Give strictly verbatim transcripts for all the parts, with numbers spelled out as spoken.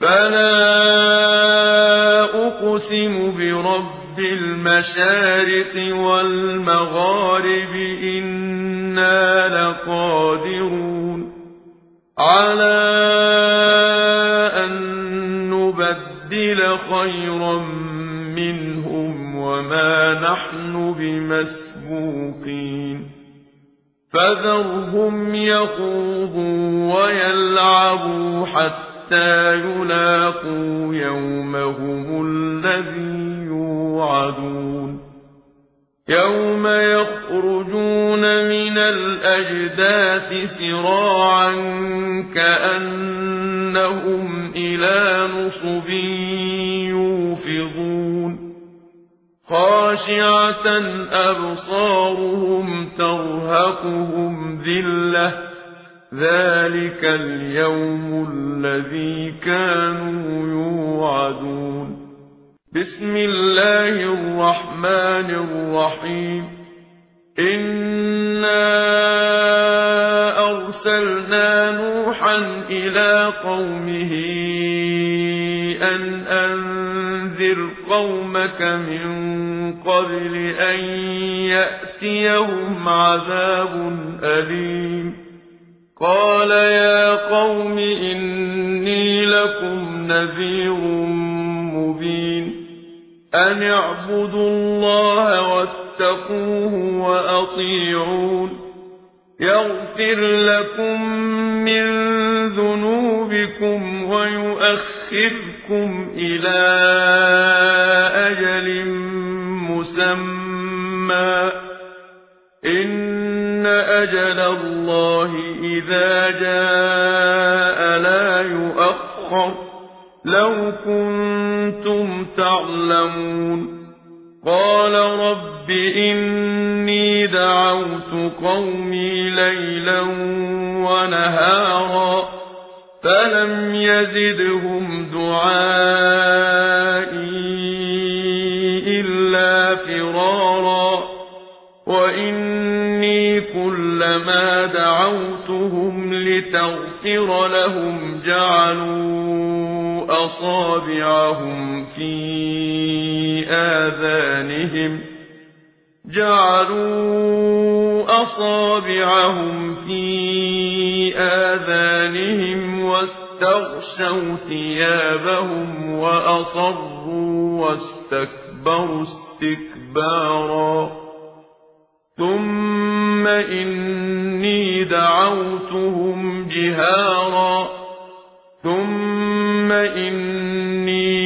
فلا أقسم برب المشارق والمغارب إنا لقادرون على أن نبدل خيرا منهم وما نحن بمسبوقين فذرهم يخوضوا ويلعبوا حتى يلاقوا يومهم الذي يوعدون يوم يخرجون من الأجداث سراعا كأنهم إلى نصب يوفضون خاشعة أبصارهم ترهقهم ذلة ذلك اليوم الذي كانوا يوعدون بسم الله الرحمن الرحيم إنا أرسلنا نوحا إلى قومه أن أنذر قومك من قبل أن يأتيهم عذاب أليم قال يا قوم إني لكم نذير مبين أن اعبدوا الله واتقوه وأطيعون يغفر لكم من ذنوبكم ويؤخركم إلى أجل مسمى إن أجل الله إذا جاء لا يؤخر لو كنتم تعلمون قال رب إني دعوت قومي ليلا ونهارا فلم يزدهم دعائي إلا فرارا وإني كلما دعوتهم لتغفر لهم جعلوا أصابعهم في آذانهم جعلوا أصابعهم في آذانهم واستغشوا ثيابهم وأصروا واستكبروا استكبارا ثم إني دعوتهم جهارا ثم إني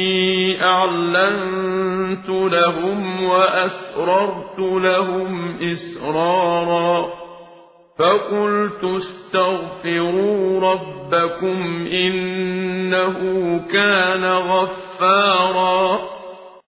أعلنت لهم وأسررت لهم إسرارا فقلت استغفروا ربكم إنه كان غفارا